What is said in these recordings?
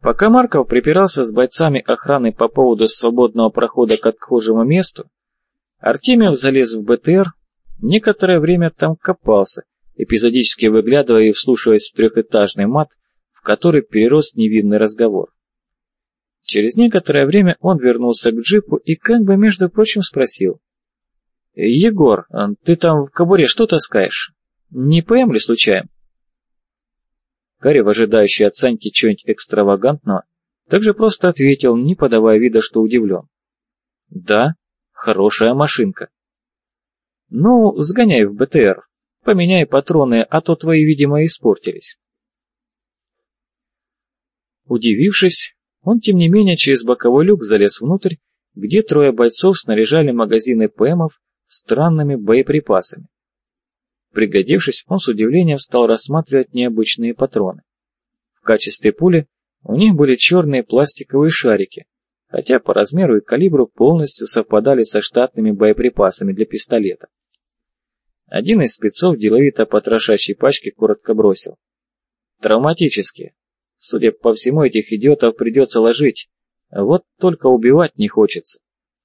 Пока Марков припирался с бойцами охраны по поводу свободного прохода к отхожему месту, Артемьев залез в БТР, некоторое время там копался, эпизодически выглядывая и вслушиваясь в трехэтажный мат, в который перерос невинный разговор. Через некоторое время он вернулся к джипу и как бы, между прочим, спросил: «Егор, ты там в кобуре что таскаешь? Не ПМ ли случаем?» Карев, ожидающий от Саньки чего-нибудь экстравагантного, также просто ответил, не подавая вида, что удивлен: «Да, хорошая машинка». «Ну, сгоняй в БТР, поменяй патроны, а то твои, видимо, испортились». Удивившись, он, тем не менее, через боковой люк залез внутрь, где трое бойцов снаряжали магазины ПМов странными боеприпасами. Пригодившись, он с удивлением стал рассматривать необычные патроны. В качестве пули у них были черные пластиковые шарики, хотя по размеру и калибру полностью совпадали со штатными боеприпасами для пистолета. Один из спецов, деловито потрошащей пачки, коротко бросил: «Травматические. Судя по всему, этих идиотов придется ложить, вот только убивать не хочется».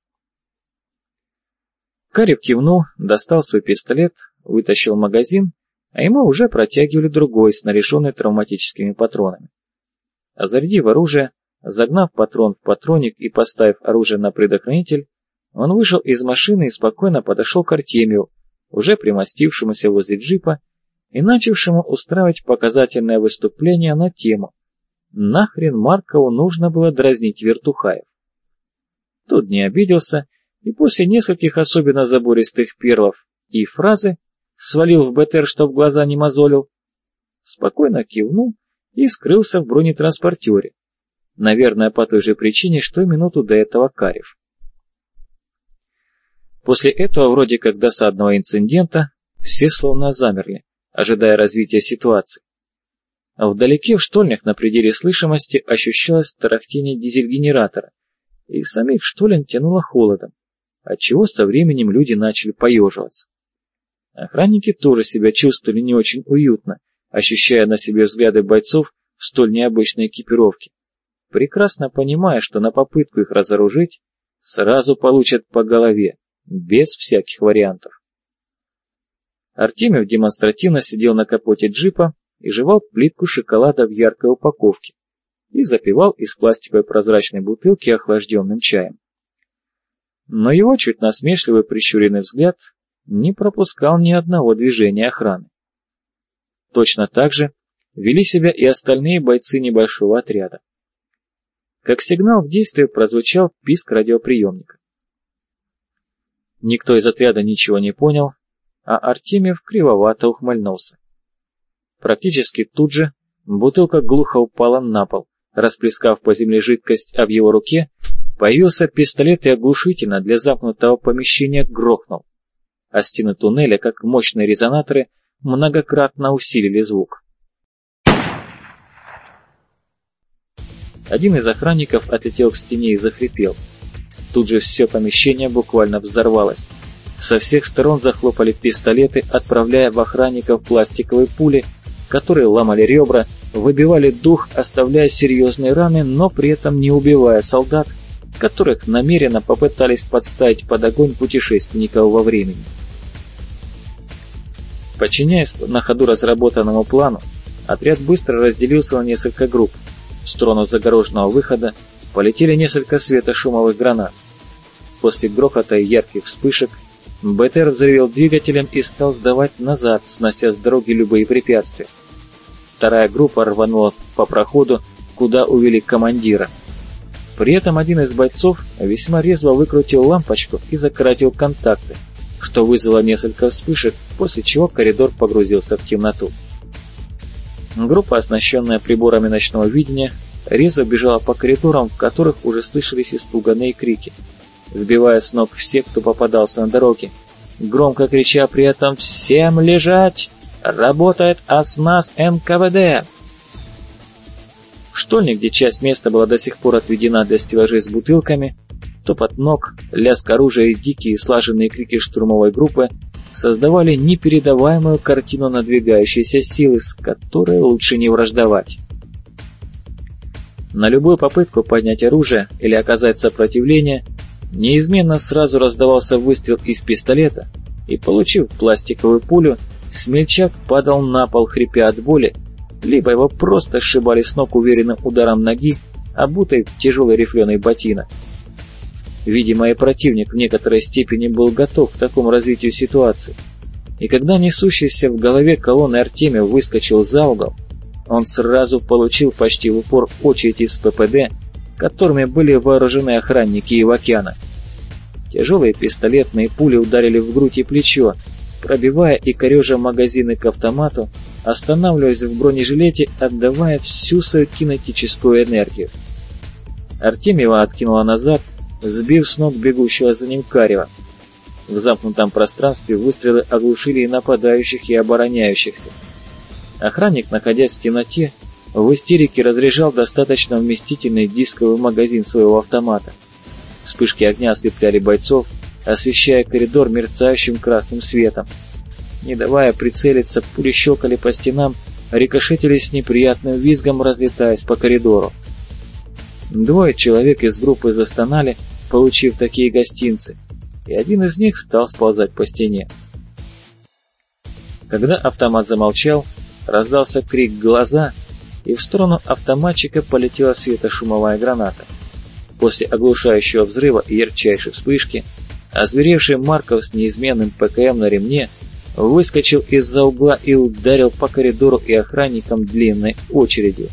Карев кивнул, достал свой пистолет, вытащил магазин, а ему уже протягивали другой, снаряженный травматическими патронами. Зарядив оружие, загнав патрон в патронник и поставив оружие на предохранитель, он вышел из машины и спокойно подошел к Артемию, уже примостившемуся возле джипа и начавшему устраивать показательное выступление на тему: нахрен Маркову нужно было дразнить вертухаев. Тот не обиделся и после нескольких особенно забористых перлов и фразы «свалил в БТР, чтоб глаза не мозолил», спокойно кивнул и скрылся в бронетранспортере, наверное, по той же причине, что и минуту до этого Карев. После этого, вроде как досадного инцидента, все словно замерли, ожидая развития ситуации. А вдалеке в штольнях на пределе слышимости ощущалось тарахтение дизель-генератора, и самих штолен тянуло холодом, отчего со временем люди начали поеживаться. Охранники тоже себя чувствовали не очень уютно, ощущая на себе взгляды бойцов в столь необычной экипировке, прекрасно понимая, что на попытку их разоружить сразу получат по голове, без всяких вариантов. Артемьев демонстративно сидел на капоте джипа и жевал плитку шоколада в яркой упаковке и запивал из пластиковой прозрачной бутылки охлажденным чаем. Но его чуть насмешливый прищуренный взгляд не пропускал ни одного движения охраны. Точно так же вели себя и остальные бойцы небольшого отряда. Как сигнал к действию прозвучал писк радиоприемника. Никто из отряда ничего не понял, а Артемьев кривовато ухмыльнулся. Практически тут же бутылка глухо упала на пол, расплескав по земле жидкость, а в его руке появился пистолет и оглушительно для замкнутого помещения грохнул, а стены туннеля, как мощные резонаторы, многократно усилили звук. Один из охранников отлетел к стене и захрипел. Тут же все помещение буквально взорвалось. Со всех сторон захлопали пистолеты, отправляя в охранников пластиковые пули, которые ломали ребра, выбивали дух, оставляя серьезные раны, но при этом не убивая солдат, которых намеренно попытались подставить под огонь путешественников во времени. Подчиняясь на ходу разработанному плану, отряд быстро разделился на несколько групп. В сторону загороженного выхода полетели несколько светошумовых гранат. После грохота и ярких вспышек БТР взревел двигателем и стал сдавать назад, снося с дороги любые препятствия. Вторая группа рванула по проходу, куда увели командира. При этом один из бойцов весьма резво выкрутил лампочку и закоротил контакты, что вызвало несколько вспышек, после чего коридор погрузился в темноту. Группа, оснащенная приборами ночного видения, резво бежала по коридорам, в которых уже слышались испуганные крики, сбивая с ног всех, кто попадался на дороге, громко крича при этом «Всем лежать! Работает ОСНАС НКВД!». В штольне, где часть места была до сих пор отведена для стеллажей с бутылками, топот ног, лязг оружия и дикие слаженные крики штурмовой группы создавали непередаваемую картину надвигающейся силы, с которой лучше не враждовать. На любую попытку поднять оружие или оказать сопротивление неизменно сразу раздавался выстрел из пистолета, и, получив пластиковую пулю, смельчак падал на пол, хрипя от боли, либо его просто сшибали с ног уверенным ударом ноги, обутой в тяжелый рифленый ботинок. Видимо, и противник в некоторой степени был готов к такому развитию ситуации, и когда несущийся в голове колонны Артемий выскочил за угол, он сразу получил почти в упор очередь из ППД, которыми были вооружены охранники Ивакяна. Тяжелые пистолетные пули ударили в грудь и плечо, пробивая и корежа магазины к автомату, останавливаясь в бронежилете, отдавая всю свою кинетическую энергию. Артемьева откинула назад, сбив с ног бегущего за ним Карева. В замкнутом пространстве выстрелы оглушили и нападающих, и обороняющихся. Охранник, находясь в темноте, в истерике разряжал достаточно вместительный дисковый магазин своего автомата. Вспышки огня ослепляли бойцов, освещая коридор мерцающим красным светом. Не давая прицелиться, пули щелкали по стенам, рикошетили с неприятным визгом, разлетаясь по коридору. Двое человек из группы застонали, получив такие гостинцы, и один из них стал сползать по стене. Когда автомат замолчал, раздался крик «Глаза!», и в сторону автоматчика полетела светошумовая граната. После оглушающего взрыва и ярчайшей вспышки, озверевший Марков с неизменным ПКМ на ремне выскочил из-за угла и ударил по коридору и охранникам длинной очередью.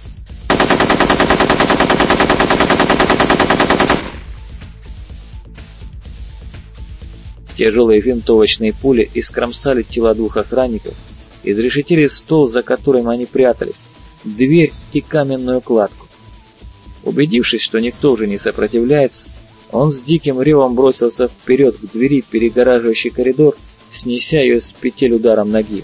Тяжелые винтовочные пули искромсали тела двух охранников, изрешетили стол, за которым они прятались, дверь и каменную кладку. Убедившись, что никто уже не сопротивляется, он с диким ревом бросился вперед к двери, перегораживающей коридор, снеся ее с петель ударом ноги.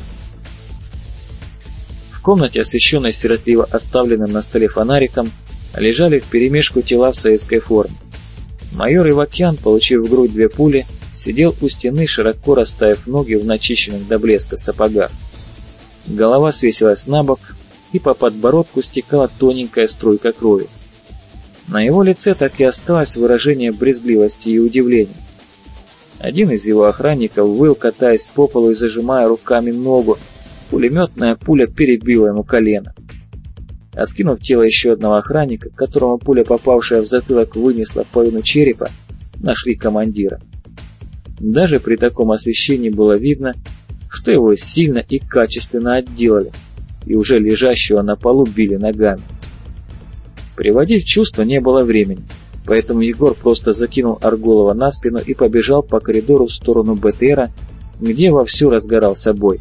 В комнате, освещенной сиротливо оставленным на столе фонариком, лежали вперемешку тела в советской форме. Майор Ивакян, получив в грудь 2 пули, сидел у стены, широко расставив ноги в начищенных до блеска сапогах. Голова свесилась на бок, и по подбородку стекала тоненькая струйка крови. На его лице так и осталось выражение брезгливости и удивления. Один из его охранников выл, катаясь по полу и зажимая руками ногу. Пулеметная пуля перебила ему колено. Откинув тело еще одного охранника, которому пуля, попавшая в затылок, вынесла половину черепа, нашли командира. Даже при таком освещении было видно, что его сильно и качественно отделали, и уже лежащего на полу били ногами. Приводить в чувство не было времени, поэтому Егор просто закинул Арголова на спину и побежал по коридору в сторону БТРа, где вовсю разгорался бой.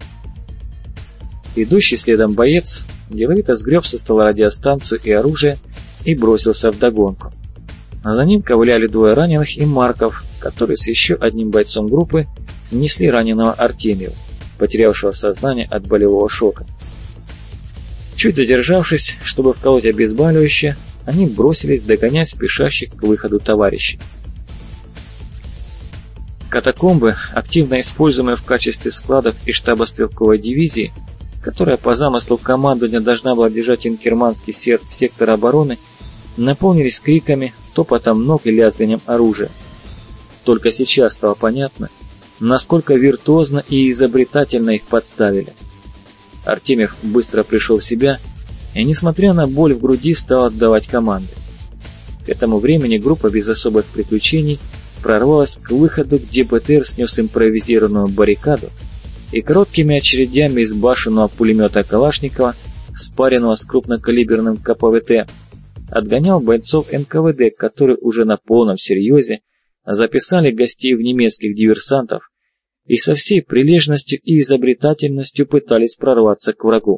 Идущий следом боец деловито сгреб со стола радиостанцию и оружие и бросился вдогонку. За ним ковыляли 2 раненых и Марков, которые с еще одним бойцом группы несли раненого Артемьева, потерявшего сознание от болевого шока. Чуть задержавшись, чтобы вколоть обезболивающее, они бросились догонять спешащих к выходу товарищей. Катакомбы, активно используемые в качестве складов и штаба стрелковой дивизии, которая по замыслу командования должна была держать инкерманский сектор обороны, наполнились криками, топотом ног и лязганием оружия. Только сейчас стало понятно, насколько виртуозно и изобретательно их подставили. Артемьев быстро пришел в себя и, несмотря на боль в груди, стал отдавать команды. К этому времени группа без особых приключений прорвалась к выходу, где БТР снес импровизированную баррикаду и короткими очередями из башенного пулемета Калашникова, спаренного с крупнокалиберным КПВТ, отгонял бойцов НКВД, которые уже на полном серьезе записали гостей в немецких диверсантов и со всей прилежностью и изобретательностью пытались прорваться к врагу.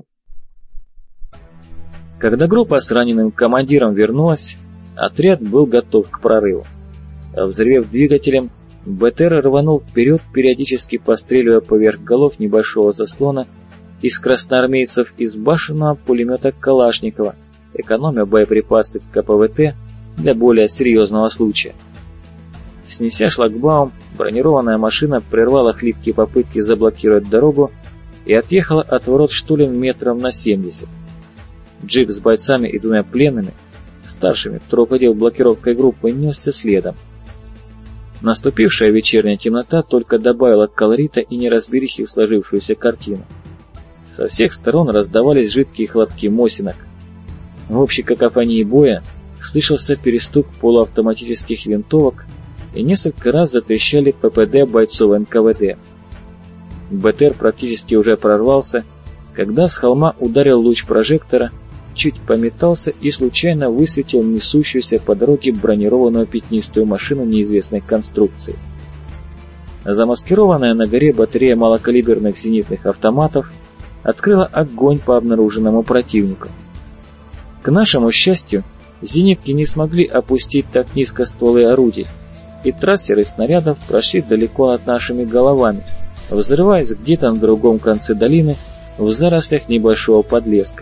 Когда группа с раненым командиром вернулась, отряд был готов к прорыву. Взревев двигателем, БТР рванул вперед, периодически постреливая поверх голов небольшого заслона из красноармейцев из башенного пулемета Калашникова, экономя боеприпасы к КПВТ для более серьезного случая. Снеся шлагбаум, бронированная машина прервала хлипкие попытки заблокировать дорогу и отъехала от ворот штулем метров на 70. Джип с бойцами и двумя пленными, старшими, кто руководил блокировкой группы, несся следом. Наступившая вечерняя темнота только добавила колорита и неразберихи в сложившуюся картину. Со всех сторон раздавались жидкие хлопки мосинок. В общей какофонии боя слышался перестук полуавтоматических винтовок, и несколько раз затрещали ППД бойцов НКВД. БТР практически уже прорвался, когда с холма ударил луч прожектора, чуть пометался и случайно высветил несущуюся по дороге бронированную пятнистую машину неизвестной конструкции. Замаскированная на горе батарея малокалиберных зенитных автоматов открыла огонь по обнаруженному противнику. К нашему счастью, зенитки не смогли опустить так низко стволы орудий, и трассеры снарядов прошли далеко над нашими головами, взрываясь где-то на другом конце долины в зарослях небольшого подлеска.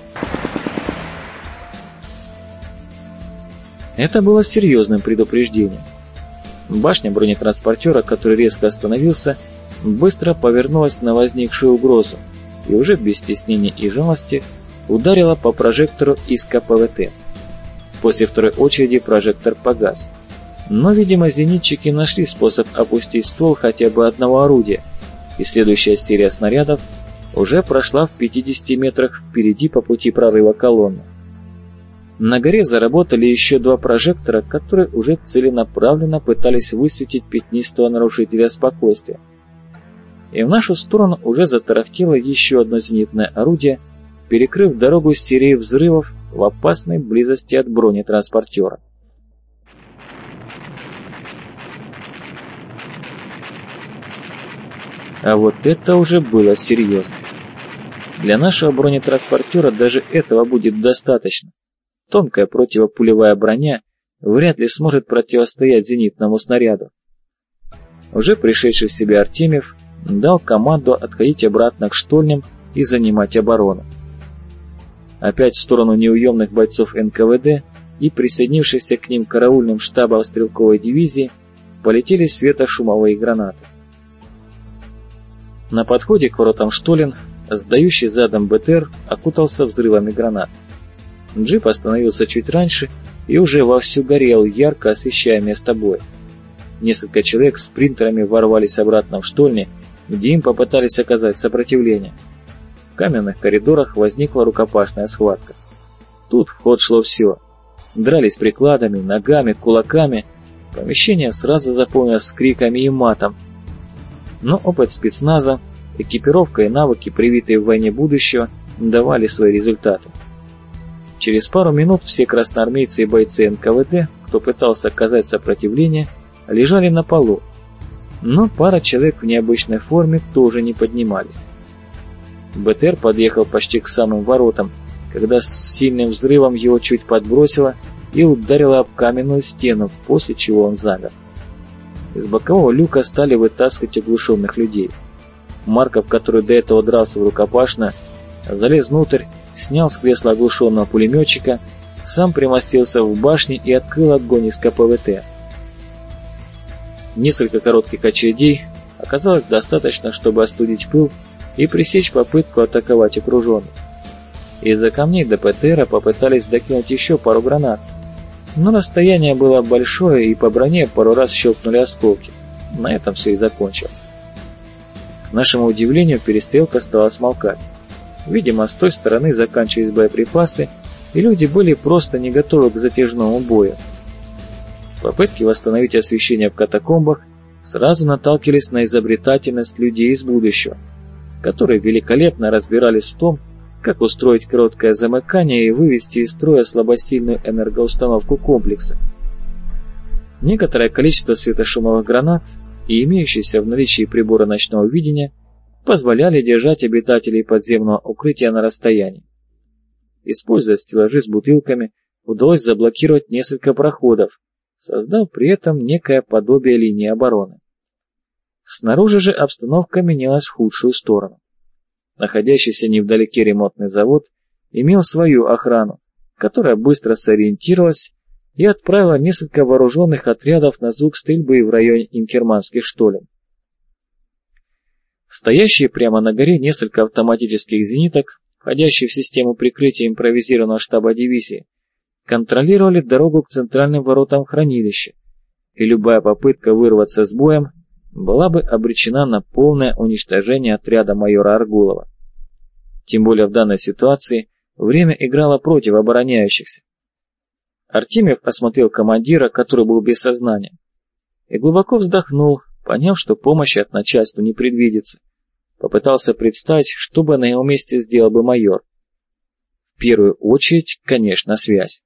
Это было серьезным предупреждением. Башня бронетранспортера, который резко остановился, быстро повернулась на возникшую угрозу и уже без стеснения и жалости ударила по прожектору из КПВТ. После второй очереди прожектор погас. Но, видимо, зенитчики нашли способ опустить ствол хотя бы одного орудия, и следующая серия снарядов уже прошла в 50 метрах впереди по пути прорыва колонны. На горе заработали еще два прожектора, которые уже целенаправленно пытались высветить пятнистого нарушителя спокойствия. И в нашу сторону уже затарахтело еще одно зенитное орудие, перекрыв дорогу серией взрывов в опасной близости от бронетранспортера. А вот это уже было серьезно. Для нашего бронетранспортера даже этого будет достаточно. Тонкая противопулевая броня вряд ли сможет противостоять зенитному снаряду. Уже пришедший в себя Артемьев дал команду отходить обратно к штольням и занимать оборону. Опять в сторону неуемных бойцов НКВД и присоединившихся к ним караульным штабом стрелковой дивизии полетели светошумовые гранаты. На подходе к воротам штолен, сдающий задом БТР, окутался взрывами гранат. Джип остановился чуть раньше и уже вовсю горел, ярко освещая место боя. Несколько человек спринтерами ворвались обратно в штольни, где им попытались оказать сопротивление. В каменных коридорах возникла рукопашная схватка. Тут в ход шло все. Дрались прикладами, ногами, кулаками. Помещение сразу заполнилось криками и матом. Но опыт спецназа, экипировка и навыки, привитые в войне будущего, давали свои результаты. Через пару минут все красноармейцы и бойцы НКВД, кто пытался оказать сопротивление, лежали на полу, но пара человек в необычной форме тоже не поднимались. БТР подъехал почти к самым воротам, когда с сильным взрывом его чуть подбросило и ударило об каменную стену, после чего он замер. Из бокового люка стали вытаскивать оглушенных людей. Марков, который до этого дрался в рукопашно, залез внутрь, снял с кресла оглушенного пулеметчика, сам примостился в башне и открыл огонь из КПВТ. Несколько коротких очередей оказалось достаточно, чтобы остудить пыл и пресечь попытку атаковать окруженных. Из-за камней до ПТРа попытались докинуть еще пару гранат, но расстояние было большое и по броне пару раз щелкнули осколки. На этом все и закончилось. К нашему удивлению, перестрелка стала смолкать. Видимо, с той стороны заканчивались боеприпасы, и люди были просто не готовы к затяжному бою. Попытки восстановить освещение в катакомбах сразу наталкивались на изобретательность людей из будущего, которые великолепно разбирались в том, как устроить короткое замыкание и вывести из строя слабосильную энергоустановку комплекса. Некоторое количество светошумовых гранат и имеющиеся в наличии приборы ночного видения позволяли держать обитателей подземного укрытия на расстоянии. Используя стеллажи с бутылками, удалось заблокировать несколько проходов, создав при этом некое подобие линии обороны. Снаружи же обстановка менялась в худшую сторону. Находящийся невдалеке ремонтный завод имел свою охрану, которая быстро сориентировалась и отправила несколько вооруженных отрядов на звук стрельбы в районе инкерманских штолен. Стоящие прямо на горе несколько автоматических зениток входящие в систему прикрытия импровизированного штаба дивизии, контролировали дорогу к центральным воротам хранилища, и любая попытка вырваться с боем была бы обречена на полное уничтожение отряда майора Аргулова. Тем более в данной ситуации время играло против обороняющихся. Артемьев осмотрел командира, который был без сознания, и глубоко вздохнул, поняв, что помощи от начальства не предвидится. Попытался представить, что бы на его месте сделал бы майор. В первую очередь, конечно, связь.